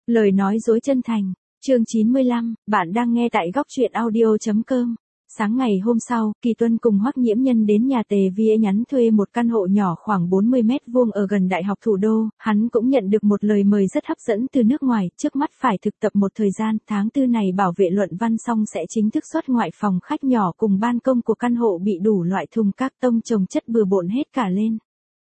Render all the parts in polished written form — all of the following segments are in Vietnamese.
Lời nói dối chân thành, chương 95, bạn đang nghe tại góc truyện audio.com. Sáng ngày hôm sau, Kỳ Tuân cùng Hoắc Nhiễm Nhân đến nhà Tề Viễn nhắn thuê một căn hộ nhỏ khoảng 40 mét vuông ở gần Đại học Thủ đô, hắn cũng nhận được một lời mời rất hấp dẫn từ nước ngoài, trước mắt phải thực tập một thời gian, tháng 4 này bảo vệ luận văn xong sẽ chính thức xuất ngoại. Phòng khách nhỏ cùng ban công của căn hộ bị đủ loại thùng các tông chồng chất bừa bộn hết cả lên.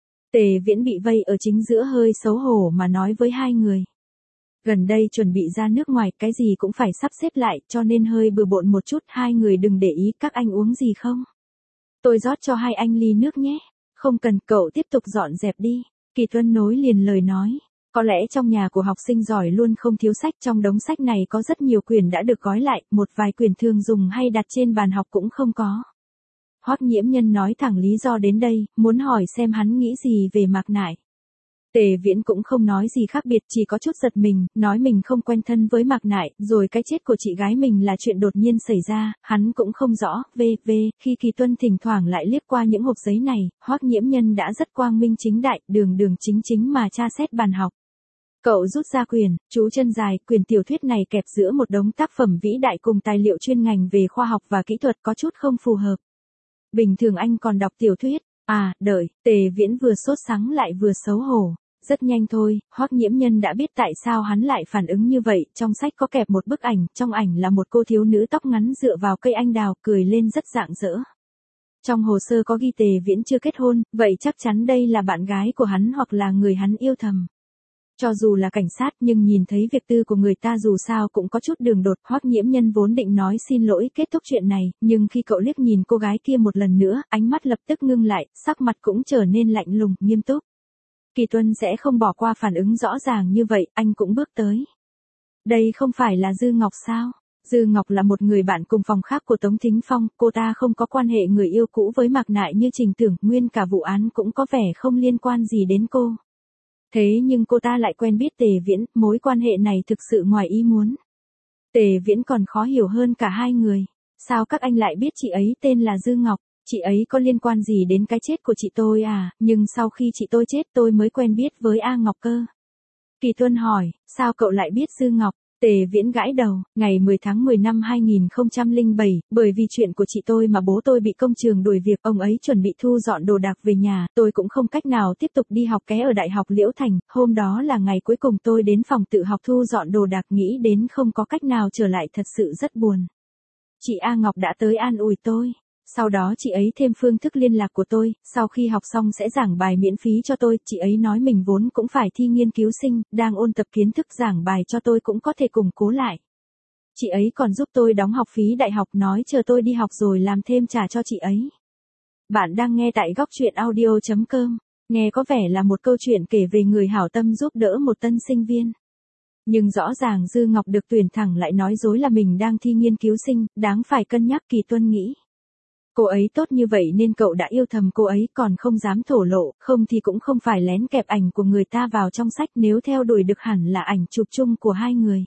Tề Viễn bị vây ở chính giữa hơi xấu hổ mà nói với hai người. Gần đây chuẩn bị ra nước ngoài, cái gì cũng phải sắp xếp lại, cho nên hơi bừa bộn một chút, hai người đừng để ý. Các anh uống gì không? Tôi rót cho hai anh ly nước nhé. Không cần, cậu tiếp tục dọn dẹp đi. Kỳ Tuân nối liền lời nói. Có lẽ trong nhà của học sinh giỏi luôn không thiếu sách, trong đống sách này có rất nhiều quyển đã được gói lại, một vài quyển thường dùng hay đặt trên bàn học cũng không có. Hoắc Nhiễm Nhân nói thẳng lý do đến đây, muốn hỏi xem hắn nghĩ gì về Mạc Nại. Tề Viễn cũng không nói gì khác biệt, chỉ có chút giật mình, nói mình không quen thân với Mạc Nại, rồi cái chết của chị gái mình là chuyện đột nhiên xảy ra, hắn cũng không rõ. Khi Kỳ Tuân thỉnh thoảng lại liếc qua những hộp giấy này, Hoắc Nhiễm Nhân đã rất quang minh chính đại, đường chính chính mà tra xét bàn học. Cậu rút ra quyển, chú chân dài, quyển tiểu thuyết này kẹp giữa một đống tác phẩm vĩ đại cùng tài liệu chuyên ngành về khoa học và kỹ thuật, có chút không phù hợp. Bình thường anh còn đọc tiểu thuyết. À, đợi, Tề Viễn vừa sốt sắng lại vừa xấu hổ. Rất nhanh thôi, Hoắc Nhiễm Nhân đã biết tại sao hắn lại phản ứng như vậy, trong sách có kẹp một bức ảnh, trong ảnh là một cô thiếu nữ tóc ngắn dựa vào cây anh đào, cười lên rất rạng rỡ. Trong hồ sơ có ghi Tề Viễn chưa kết hôn, vậy chắc chắn đây là bạn gái của hắn hoặc là người hắn yêu thầm. Cho dù là cảnh sát nhưng nhìn thấy việc tư của người ta dù sao cũng có chút đường đột. Hoắc Nhiễm Nhân vốn định nói xin lỗi kết thúc chuyện này, nhưng khi cậu liếc nhìn cô gái kia một lần nữa, ánh mắt lập tức ngưng lại, sắc mặt cũng trở nên lạnh lùng, nghiêm túc. Kỳ Tuân sẽ không bỏ qua phản ứng rõ ràng như vậy, anh cũng bước tới. Đây không phải là Dư Ngọc sao? Dư Ngọc là một người bạn cùng phòng khác của Tống Thính Phong, cô ta không có quan hệ người yêu cũ với Mạc Nại như Trình Tưởng, nguyên cả vụ án cũng có vẻ không liên quan gì đến cô. Thế nhưng cô ta lại quen biết Tề Viễn, mối quan hệ này thực sự ngoài ý muốn. Tề Viễn còn khó hiểu hơn cả hai người. Sao các anh lại biết chị ấy tên là Dư Ngọc? Chị ấy có liên quan gì đến cái chết của chị tôi à? Nhưng sau khi chị tôi chết tôi mới quen biết với A Ngọc cơ. Kỳ Tuân hỏi, sao cậu lại biết Dư Ngọc? Tề Viễn gãi đầu, ngày 10 tháng 10 năm 2007, bởi vì chuyện của chị tôi mà bố tôi bị công trường đuổi việc, ông ấy chuẩn bị thu dọn đồ đạc về nhà, tôi cũng không cách nào tiếp tục đi học ké ở Đại học Liễu Thành, hôm đó là ngày cuối cùng tôi đến phòng tự học thu dọn đồ đạc, nghĩ đến không có cách nào trở lại thật sự rất buồn. Chị A Ngọc đã tới an ủi tôi. Sau đó chị ấy thêm phương thức liên lạc của tôi, sau khi học xong sẽ giảng bài miễn phí cho tôi, chị ấy nói mình vốn cũng phải thi nghiên cứu sinh, đang ôn tập kiến thức, giảng bài cho tôi cũng có thể củng cố lại. Chị ấy còn giúp tôi đóng học phí đại học, nói chờ tôi đi học rồi làm thêm trả cho chị ấy. Bạn đang nghe tại góc truyện audio.com, nghe có vẻ là một câu chuyện kể về người hảo tâm giúp đỡ một tân sinh viên. Nhưng rõ ràng Dư Ngọc được tuyển thẳng lại nói dối là mình đang thi nghiên cứu sinh, đáng phải cân nhắc. Kỳ Tuân nghĩ. Cô ấy tốt như vậy nên cậu đã yêu thầm cô ấy, còn không dám thổ lộ, không thì cũng không phải lén kẹp ảnh của người ta vào trong sách, nếu theo đuổi được hẳn là ảnh chụp chung của hai người.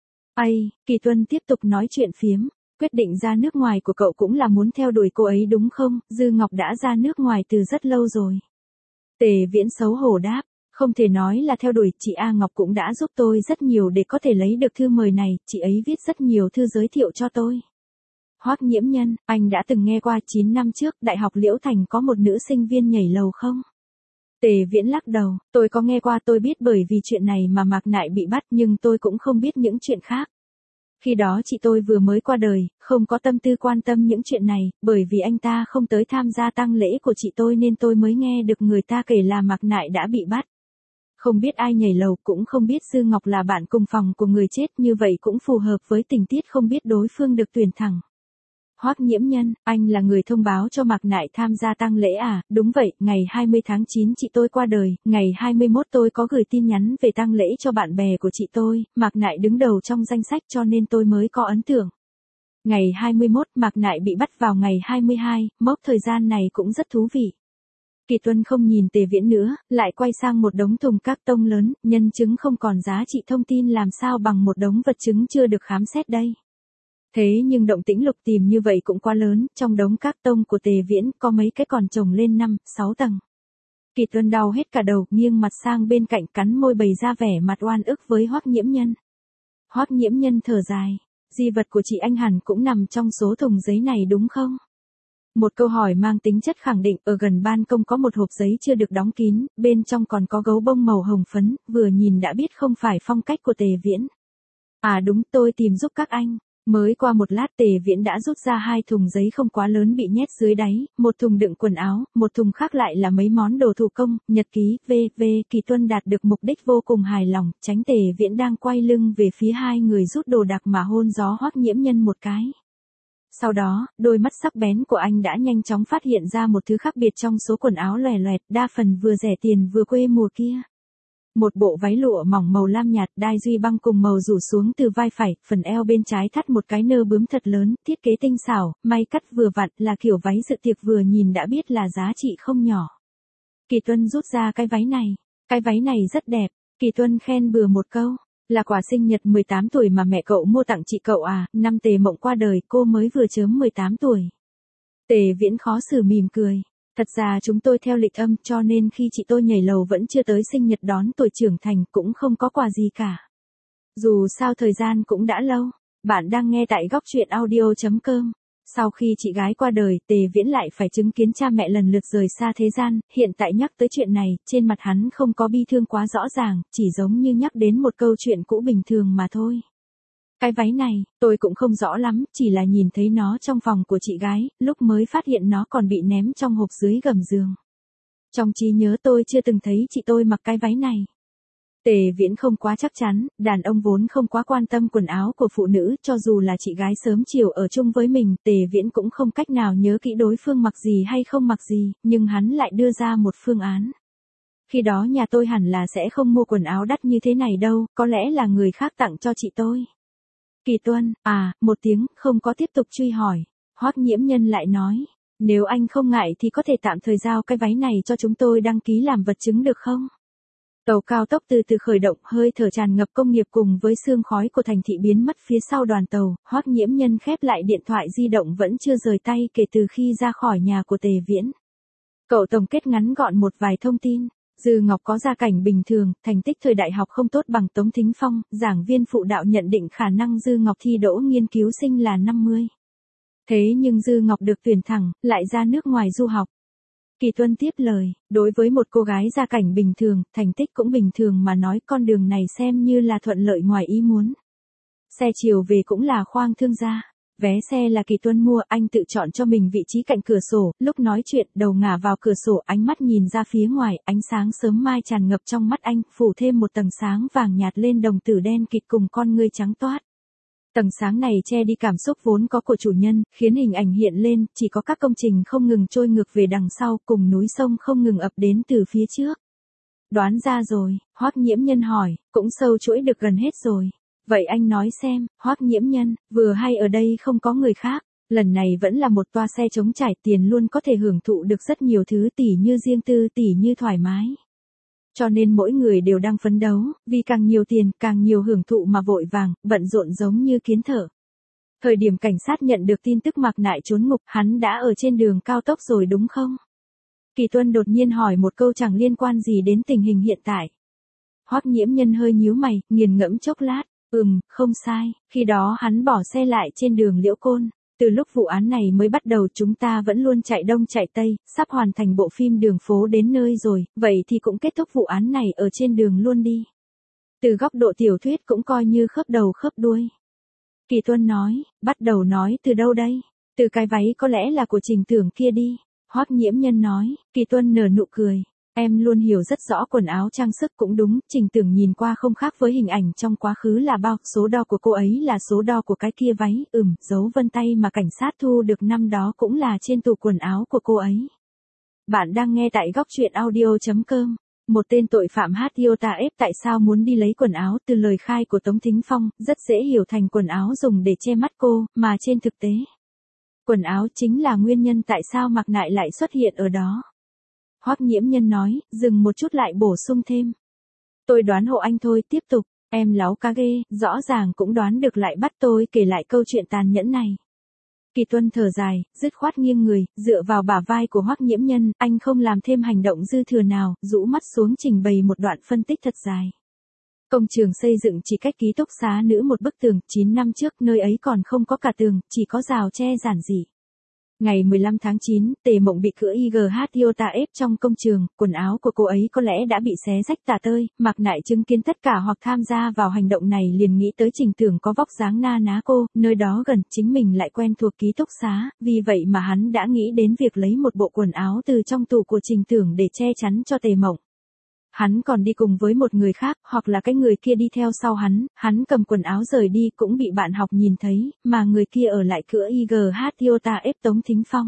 Kỳ Tuân tiếp tục nói chuyện phiếm, quyết định ra nước ngoài của cậu cũng là muốn theo đuổi cô ấy đúng không? Dư Ngọc đã ra nước ngoài từ rất lâu rồi. Tề Viễn xấu hổ đáp, không thể nói là theo đuổi, chị A Ngọc cũng đã giúp tôi rất nhiều để có thể lấy được thư mời này, chị ấy viết rất nhiều thư giới thiệu cho tôi. Hoắc Nhiễm Nhân, anh đã từng nghe qua 9 năm trước, Đại học Liễu Thành có một nữ sinh viên nhảy lầu không? Tề Viễn lắc đầu, tôi có nghe qua, tôi biết bởi vì chuyện này mà Mạc Nại bị bắt, nhưng tôi cũng không biết những chuyện khác. Khi đó chị tôi vừa mới qua đời, không có tâm tư quan tâm những chuyện này, bởi vì anh ta không tới tham gia tang lễ của chị tôi nên tôi mới nghe được người ta kể là Mạc Nại đã bị bắt. Không biết ai nhảy lầu, cũng không biết Dư Ngọc là bạn cùng phòng của người chết, như vậy cũng phù hợp với tình tiết không biết đối phương được tuyển thẳng. Hoắc Nhiễm Nhân, anh là người thông báo cho Mạc Nại tham gia tang lễ à? Đúng vậy, ngày 20 tháng 9 chị tôi qua đời, ngày 21 tôi có gửi tin nhắn về tang lễ cho bạn bè của chị tôi, Mạc Nại đứng đầu trong danh sách cho nên tôi mới có ấn tượng. Ngày 21, Mạc Nại bị bắt vào ngày 22, mốc thời gian này cũng rất thú vị. Kỳ Tuân không nhìn Tề Viễn nữa, lại quay sang một đống thùng các tông lớn, nhân chứng không còn giá trị, thông tin làm sao bằng một đống vật chứng chưa được khám xét đây. Thế nhưng động tĩnh lục tìm như vậy cũng quá lớn, trong đống các tông của Tề Viễn có mấy cái còn chồng lên 5, 6 tầng. Kỳ Tuân đau hết cả đầu, nghiêng mặt sang bên cạnh, cắn môi bày ra vẻ mặt oan ức với Hoắc Nhiễm Nhân. Hoắc Nghiễm Nhân thở dài. Di vật của chị anh hẳn cũng nằm trong số thùng giấy này đúng không? Một câu hỏi mang tính chất khẳng định, ở gần ban công có một hộp giấy chưa được đóng kín, bên trong còn có gấu bông màu hồng phấn, vừa nhìn đã biết không phải phong cách của Tề Viễn. À đúng, tôi tìm giúp các anh. Mới qua một lát Tề Viễn đã rút ra 2 thùng giấy không quá lớn bị nhét dưới đáy, một thùng đựng quần áo, một thùng khác lại là mấy món đồ thủ công, nhật ký, v.v. Kỳ Tuân đạt được mục đích vô cùng hài lòng, tránh Tề Viễn đang quay lưng về phía 2 người rút đồ đạc mà hôn gió Hoắc Nghiễm Nhân một cái. Sau đó, đôi mắt sắc bén của anh đã nhanh chóng phát hiện ra một thứ khác biệt trong số quần áo lòe loẹt, đa phần vừa rẻ tiền vừa quê mùa kia. Một bộ váy lụa mỏng màu lam nhạt, đai duy băng cùng màu rủ xuống từ vai phải, phần eo bên trái thắt một cái nơ bướm thật lớn, thiết kế tinh xảo, may cắt vừa vặn, là kiểu váy dự tiệc vừa nhìn đã biết là giá trị không nhỏ. Kỳ Tuân rút ra cái váy này. Cái váy này rất đẹp. Kỳ Tuân khen bừa một câu. Là quà sinh nhật 18 tuổi mà mẹ cậu mua tặng chị cậu à, năm Tề Mộng qua đời cô mới vừa chớm 18 tuổi. Tề Viễn khó xử mỉm cười. Thật ra chúng tôi theo lịch âm cho nên khi chị tôi nhảy lầu vẫn chưa tới sinh nhật đón tuổi trưởng thành cũng không có quà gì cả. Dù sao thời gian cũng đã lâu. Bạn đang nghe tại góc truyện audio.com. Sau khi chị gái qua đời, Tề Viễn lại phải chứng kiến cha mẹ lần lượt rời xa thế gian, hiện tại nhắc tới chuyện này, trên mặt hắn không có bi thương quá rõ ràng, chỉ giống như nhắc đến một câu chuyện cũ bình thường mà thôi. Cái váy này, tôi cũng không rõ lắm, chỉ là nhìn thấy nó trong phòng của chị gái, lúc mới phát hiện nó còn bị ném trong hộp dưới gầm giường. Trong trí nhớ tôi chưa từng thấy chị tôi mặc cái váy này. Tề Viễn không quá chắc chắn, đàn ông vốn không quá quan tâm quần áo của phụ nữ, cho dù là chị gái sớm chiều ở chung với mình, Tề Viễn cũng không cách nào nhớ kỹ đối phương mặc gì hay không mặc gì, nhưng hắn lại đưa ra một phương án. Khi đó nhà tôi hẳn là sẽ không mua quần áo đắt như thế này đâu, có lẽ là người khác tặng cho chị tôi. Kỳ Tuân, một tiếng, không có tiếp tục truy hỏi. Hoắc Nghiễm Nhân lại nói, nếu anh không ngại thì có thể tạm thời giao cái váy này cho chúng tôi đăng ký làm vật chứng được không? Tàu cao tốc từ từ khởi động, hơi thở tràn ngập công nghiệp cùng với sương khói của thành thị biến mất phía sau đoàn tàu, Hoắc Nghiễm Nhân khép lại điện thoại di động vẫn chưa rời tay kể từ khi ra khỏi nhà của Tề Viễn. Cậu tổng kết ngắn gọn một vài thông tin. Dư Ngọc có gia cảnh bình thường, thành tích thời đại học không tốt bằng Tống Thính Phong, giảng viên phụ đạo nhận định khả năng Dư Ngọc thi đỗ nghiên cứu sinh là 50. Thế nhưng Dư Ngọc được tuyển thẳng, lại ra nước ngoài du học. Kỳ Tuân tiếp lời, đối với một cô gái gia cảnh bình thường, thành tích cũng bình thường mà nói con đường này xem như là thuận lợi ngoài ý muốn. Xe chiều về cũng là khoang thương gia. Vé xe là Kỳ Tuân mua, anh tự chọn cho mình vị trí cạnh cửa sổ, lúc nói chuyện, đầu ngả vào cửa sổ, ánh mắt nhìn ra phía ngoài, ánh sáng sớm mai tràn ngập trong mắt anh, phủ thêm một tầng sáng vàng nhạt lên đồng tử đen kịt cùng con ngươi trắng toát. Tầng sáng này che đi cảm xúc vốn có của chủ nhân, khiến hình ảnh hiện lên, chỉ có các công trình không ngừng trôi ngược về đằng sau, cùng núi sông không ngừng ập đến từ phía trước. Đoán ra rồi, Hoắc Nghiễm Nhân hỏi, cũng sâu chuỗi được gần hết rồi. Vậy anh nói xem, Hoắc Nghiễm Nhân, vừa hay ở đây không có người khác, lần này vẫn là một toa xe trống trải, tiền luôn có thể hưởng thụ được rất nhiều thứ, tỉ như riêng tư, tỉ như thoải mái. Cho nên mỗi người đều đang phấn đấu, vì càng nhiều tiền, càng nhiều hưởng thụ mà vội vàng, bận rộn giống như kiến thợ. Thời điểm cảnh sát nhận được tin tức Mạc Nại trốn ngục, hắn đã ở trên đường cao tốc rồi đúng không? Kỳ Tuân đột nhiên hỏi một câu chẳng liên quan gì đến tình hình hiện tại. Hoắc Nghiễm Nhân hơi nhíu mày, nghiền ngẫm chốc lát. Không sai, khi đó hắn bỏ xe lại trên đường Liễu Côn. Từ lúc vụ án này mới bắt đầu chúng ta vẫn luôn chạy đông chạy tây, sắp hoàn thành bộ phim Đường phố đến nơi rồi, vậy thì cũng kết thúc vụ án này ở trên đường luôn đi. Từ góc độ tiểu thuyết cũng coi như khớp đầu khớp đuôi. Kỳ Tuân nói, bắt đầu nói từ đâu đây? Từ cái váy có lẽ là của Trình Tưởng kia đi. Hoắc Nghiễm Nhân nói, Kỳ Tuân nở nụ cười. Em luôn hiểu rất rõ quần áo trang sức cũng đúng, Trình Tưởng nhìn qua không khác với hình ảnh trong quá khứ là bao, số đo của cô ấy là số đo của cái kia váy, dấu vân tay mà cảnh sát thu được năm đó cũng là trên tủ quần áo của cô ấy. Bạn đang nghe tại góc truyện audio.com. Một tên tội phạm hát Iota ép tại sao muốn đi lấy quần áo, từ lời khai của Tống Thính Phong, rất dễ hiểu thành quần áo dùng để che mắt cô, mà trên thực tế, quần áo chính là nguyên nhân tại sao Mạc Nại lại xuất hiện ở đó. Hoắc Nghiễm Nhân nói, dừng một chút lại bổ sung thêm. Tôi đoán hộ anh thôi, tiếp tục, em láo cá ghê, rõ ràng cũng đoán được lại bắt tôi kể lại câu chuyện tàn nhẫn này. Kỳ Tuân thở dài, dứt khoát nghiêng người, dựa vào bả vai của Hoắc Nghiễm Nhân, anh không làm thêm hành động dư thừa nào, rũ mắt xuống trình bày một đoạn phân tích thật dài. Công trường xây dựng chỉ cách ký túc xá nữ một bức tường, 9 năm trước nơi ấy còn không có cả tường, chỉ có rào tre giản dị. Ngày 15 tháng 9, Tề Mộng bị cửa IGH Iota ép trong công trường, quần áo của cô ấy có lẽ đã bị xé rách tả tơi, Mạc Nại chứng kiến tất cả hoặc tham gia vào hành động này liền nghĩ tới Trình Tưởng có vóc dáng na ná cô, nơi đó gần, chính mình lại quen thuộc ký túc xá, vì vậy mà hắn đã nghĩ đến việc lấy một bộ quần áo từ trong tủ của Trình Tưởng để che chắn cho Tề Mộng. Hắn còn đi cùng với một người khác, hoặc là cái người kia đi theo sau hắn cầm quần áo rời đi cũng bị bạn học nhìn thấy, mà người kia ở lại cửa IGH Iota ép Tống Thính Phong.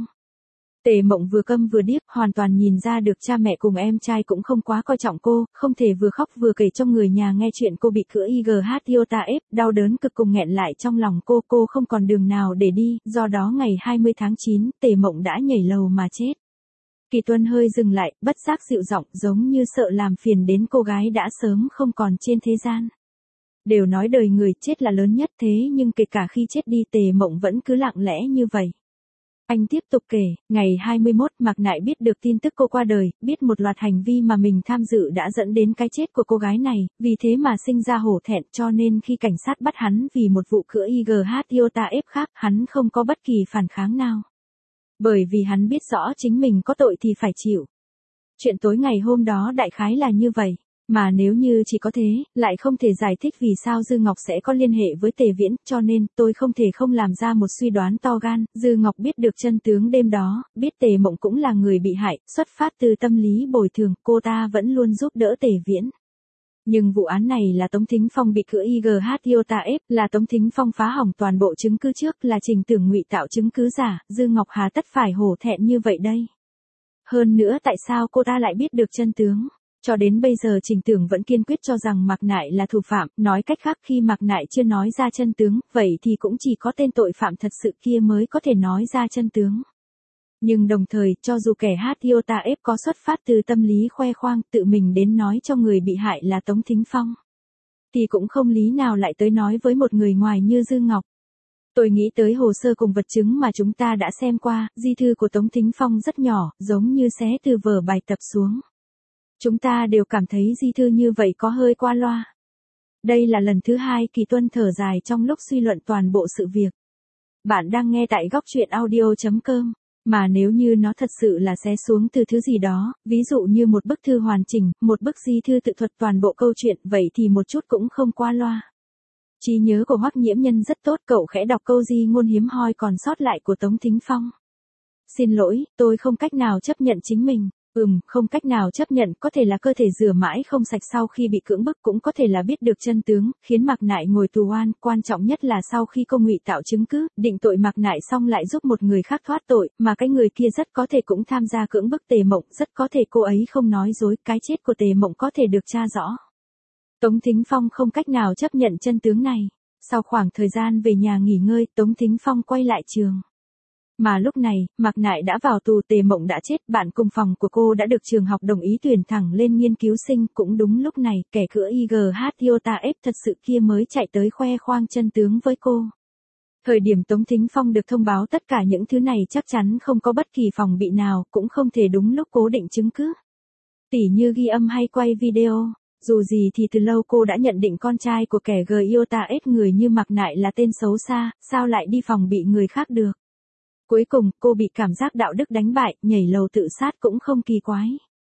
Tề Mộng vừa câm vừa điếc, hoàn toàn nhìn ra được cha mẹ cùng em trai cũng không quá coi trọng cô, không thể vừa khóc vừa kể cho người nhà nghe chuyện cô bị cửa IGH Iota ép, đau đớn cực cùng nghẹn lại trong lòng cô không còn đường nào để đi, do đó ngày 20 tháng 9, Tề Mộng đã nhảy lầu mà chết. Kỳ Tuân hơi dừng lại, bất giác dịu giọng, giống như sợ làm phiền đến cô gái đã sớm không còn trên thế gian. Đều nói đời người chết là lớn nhất thế nhưng kể cả khi chết đi Tề Mộng vẫn cứ lặng lẽ như vậy. Anh tiếp tục kể, ngày 21 Mạc Nại biết được tin tức cô qua đời, biết một loạt hành vi mà mình tham dự đã dẫn đến cái chết của cô gái này, vì thế mà sinh ra hổ thẹn cho nên khi cảnh sát bắt hắn vì một vụ cửa IGH Iota ép khác, hắn không có bất kỳ phản kháng nào. Bởi vì hắn biết rõ chính mình có tội thì phải chịu. Chuyện tối ngày hôm đó đại khái là như vậy. Mà nếu như chỉ có thế, lại không thể giải thích vì sao Dư Ngọc sẽ có liên hệ với Tề Viễn, cho nên tôi không thể không làm ra một suy đoán to gan. Dư Ngọc biết được chân tướng đêm đó, biết Tề Mộng cũng là người bị hại, xuất phát từ tâm lý bồi thường, cô ta vẫn luôn giúp đỡ Tề Viễn. Nhưng vụ án này là Tống Thính Phong bị cửa IGH Iota ép, là Tống Thính Phong phá hỏng toàn bộ chứng cứ trước, là Trình Tưởng ngụy tạo chứng cứ giả, Dư Ngọc hà tất phải hổ thẹn như vậy đây. Hơn nữa tại sao cô ta lại biết được chân tướng? Cho đến bây giờ Trình Tưởng vẫn kiên quyết cho rằng Mạc Nại là thủ phạm, nói cách khác khi Mạc Nại chưa nói ra chân tướng, vậy thì cũng chỉ có tên tội phạm thật sự kia mới có thể nói ra chân tướng. Nhưng đồng thời, cho dù kẻ Iota ép có xuất phát từ tâm lý khoe khoang, tự mình đến nói cho người bị hại là Tống Thính Phong, thì cũng không lý nào lại tới nói với một người ngoài như Dư Ngọc. Tôi nghĩ tới hồ sơ cùng vật chứng mà chúng ta đã xem qua, di thư của Tống Thính Phong rất nhỏ, giống như xé từ vở bài tập xuống. Chúng ta đều cảm thấy di thư như vậy có hơi qua loa. Đây là lần thứ hai Kỳ Tuân thở dài trong lúc suy luận toàn bộ sự việc. Bạn đang nghe tại góc truyện audio.com. Mà nếu như nó thật sự là xé xuống từ thứ gì đó, ví dụ như một bức thư hoàn chỉnh, một bức di thư tự thuật toàn bộ câu chuyện, vậy thì một chút cũng không qua loa. Trí nhớ của Hoắc Nhiễm Nhân rất tốt, cậu khẽ đọc câu di ngôn hiếm hoi còn sót lại của Tống Thính Phong. Xin lỗi, tôi không cách nào chấp nhận chính mình. Không cách nào chấp nhận, có thể là cơ thể rửa mãi không sạch sau khi bị cưỡng bức, cũng có thể là biết được chân tướng, khiến Mạc Nại ngồi tù oan, quan trọng nhất là sau khi cô ngụy tạo chứng cứ, định tội Mạc Nại xong lại giúp một người khác thoát tội, mà cái người kia rất có thể cũng tham gia cưỡng bức Tề Mộng, rất có thể cô ấy không nói dối, cái chết của Tề Mộng có thể được tra rõ. Tống Thính Phong không cách nào chấp nhận chân tướng này. Sau khoảng thời gian về nhà nghỉ ngơi, Tống Thính Phong quay lại trường. Mà lúc này, Mạc Nại đã vào tù, Tề Mộng đã chết, bạn cùng phòng của cô đã được trường học đồng ý tuyển thẳng lên nghiên cứu sinh, cũng đúng lúc này, kẻ cửa IGH Iota ép thật sự kia mới chạy tới khoe khoang chân tướng với cô. Thời điểm Tống Thính Phong được thông báo tất cả những thứ này chắc chắn không có bất kỳ phòng bị nào, cũng không thể đúng lúc cố định chứng cứ. Tỉ như ghi âm hay quay video. Dù gì thì từ lâu cô đã nhận định con trai của kẻ Iota ép người như Mạc Nại là tên xấu xa, sao lại đi phòng bị người khác được. Cuối cùng, cô bị cảm giác đạo đức đánh bại, nhảy lầu tự sát cũng không kỳ quái.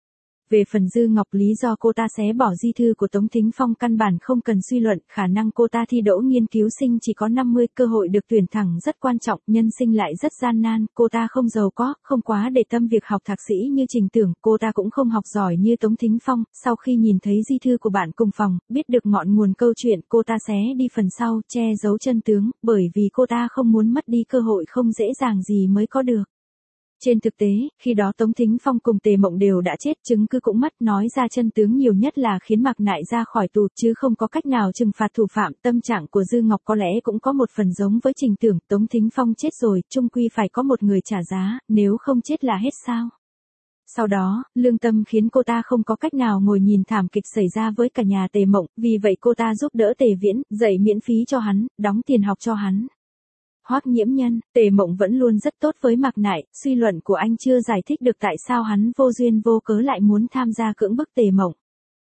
Về phần Dư Ngọc, lý do cô ta xé bỏ di thư của Tống Thính Phong căn bản không cần suy luận, khả năng cô ta thi đỗ nghiên cứu sinh chỉ có 50, cơ hội được tuyển thẳng rất quan trọng, nhân sinh lại rất gian nan, cô ta không giàu có, không quá để tâm việc học thạc sĩ như Trình Tưởng, cô ta cũng không học giỏi như Tống Thính Phong, sau khi nhìn thấy di thư của bạn cùng phòng, biết được ngọn nguồn câu chuyện, cô ta xé đi phần sau, che giấu chân tướng, bởi vì cô ta không muốn mất đi cơ hội không dễ dàng gì mới có được. Trên thực tế, khi đó Tống Thính Phong cùng Tề Mộng đều đã chết, chứng cứ cũng mất, nói ra chân tướng nhiều nhất là khiến Mạc Nại ra khỏi tù, chứ không có cách nào trừng phạt thủ phạm. Tâm trạng của Dư Ngọc có lẽ cũng có một phần giống với Trình Tưởng, Tống Thính Phong chết rồi, chung quy phải có một người trả giá, nếu không chết là hết sao. Sau đó, lương tâm khiến cô ta không có cách nào ngồi nhìn thảm kịch xảy ra với cả nhà Tề Mộng, vì vậy cô ta giúp đỡ Tề Viễn, dạy miễn phí cho hắn, đóng tiền học cho hắn. Hoắc Nhiễm Nhân, Tề Mộng vẫn luôn rất tốt với Mạc Nại, suy luận của anh chưa giải thích được tại sao hắn vô duyên vô cớ lại muốn tham gia cưỡng bức Tề Mộng.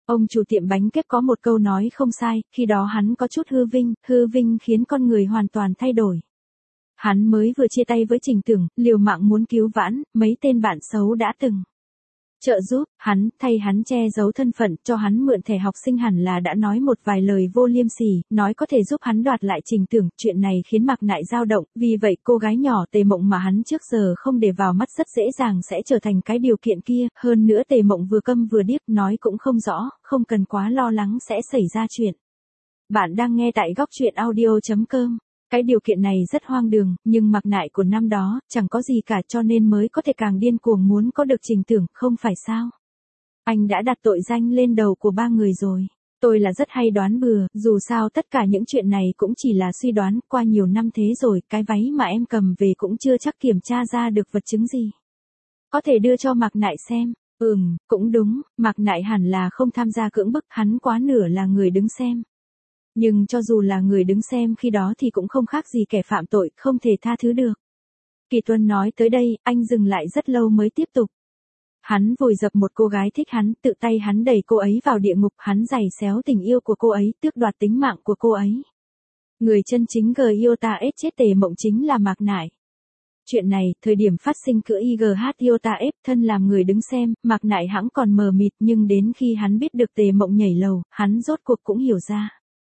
Ông chủ tiệm bánh kép có một câu nói không sai, khi đó hắn có chút hư vinh khiến con người hoàn toàn thay đổi. Hắn mới vừa chia tay với Trình Tưởng, liều mạng muốn cứu vãn, mấy tên bạn xấu đã từng trợ giúp, thay hắn che giấu thân phận, cho hắn mượn thẻ học sinh hẳn là đã nói một vài lời vô liêm sỉ, nói có thể giúp hắn đoạt lại Trình Tưởng, chuyện này khiến Mạc Nại dao động, vì vậy cô gái nhỏ Tề Mộng mà hắn trước giờ không để vào mắt rất dễ dàng sẽ trở thành cái điều kiện kia, hơn nữa Tề Mộng vừa câm vừa điếc, nói cũng không rõ, không cần quá lo lắng sẽ xảy ra chuyện. Bạn đang nghe tại góc truyện audio.com. Cái điều kiện này rất hoang đường, nhưng Mạc Nại của năm đó, chẳng có gì cả cho nên mới có thể càng điên cuồng muốn có được Trình Tưởng, không phải sao? Anh đã đặt tội danh lên đầu của ba người rồi. Tôi là rất hay đoán bừa, dù sao tất cả những chuyện này cũng chỉ là suy đoán, qua nhiều năm thế rồi, cái váy mà em cầm về cũng chưa chắc kiểm tra ra được vật chứng gì. Có thể đưa cho Mạc Nại xem. Cũng đúng, Mạc Nại hẳn là không tham gia cưỡng bức, hắn quá nửa là người đứng xem. Nhưng cho dù là người đứng xem khi đó thì cũng không khác gì kẻ phạm tội, không thể tha thứ được. Kỳ Tuân nói tới đây, anh dừng lại rất lâu mới tiếp tục. Hắn vùi dập một cô gái thích hắn, tự tay hắn đẩy cô ấy vào địa ngục, hắn giày xéo tình yêu của cô ấy, tước đoạt tính mạng của cô ấy. Người chân chính Giota ép chết Tề Mộng chính là Mạc Nại. Chuyện này, thời điểm phát sinh cửa Giota ép thân làm người đứng xem, Mạc Nại hẵng còn mờ mịt nhưng đến khi hắn biết được Tề Mộng nhảy lầu, hắn rốt cuộc cũng hiểu ra.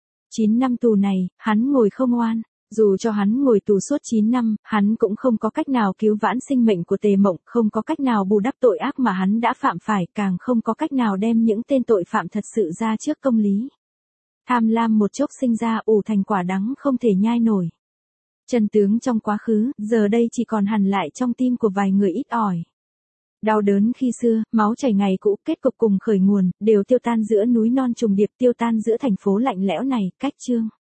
9 năm tù này, hắn ngồi không oan. Dù cho hắn ngồi tù suốt 9 năm, hắn cũng không có cách nào cứu vãn sinh mệnh của Tề Mộng, không có cách nào bù đắp tội ác mà hắn đã phạm phải, càng không có cách nào đem những tên tội phạm thật sự ra trước công lý. Tham lam một chốc sinh ra ủ thành quả đắng không thể nhai nổi. Chân tướng trong quá khứ, giờ đây chỉ còn hằn lại trong tim của vài người ít ỏi. Đau đớn khi xưa, máu chảy ngày cũ, kết cục cùng khởi nguồn, đều tiêu tan giữa núi non trùng điệp, tiêu tan giữa thành phố lạnh lẽo này, cách chương.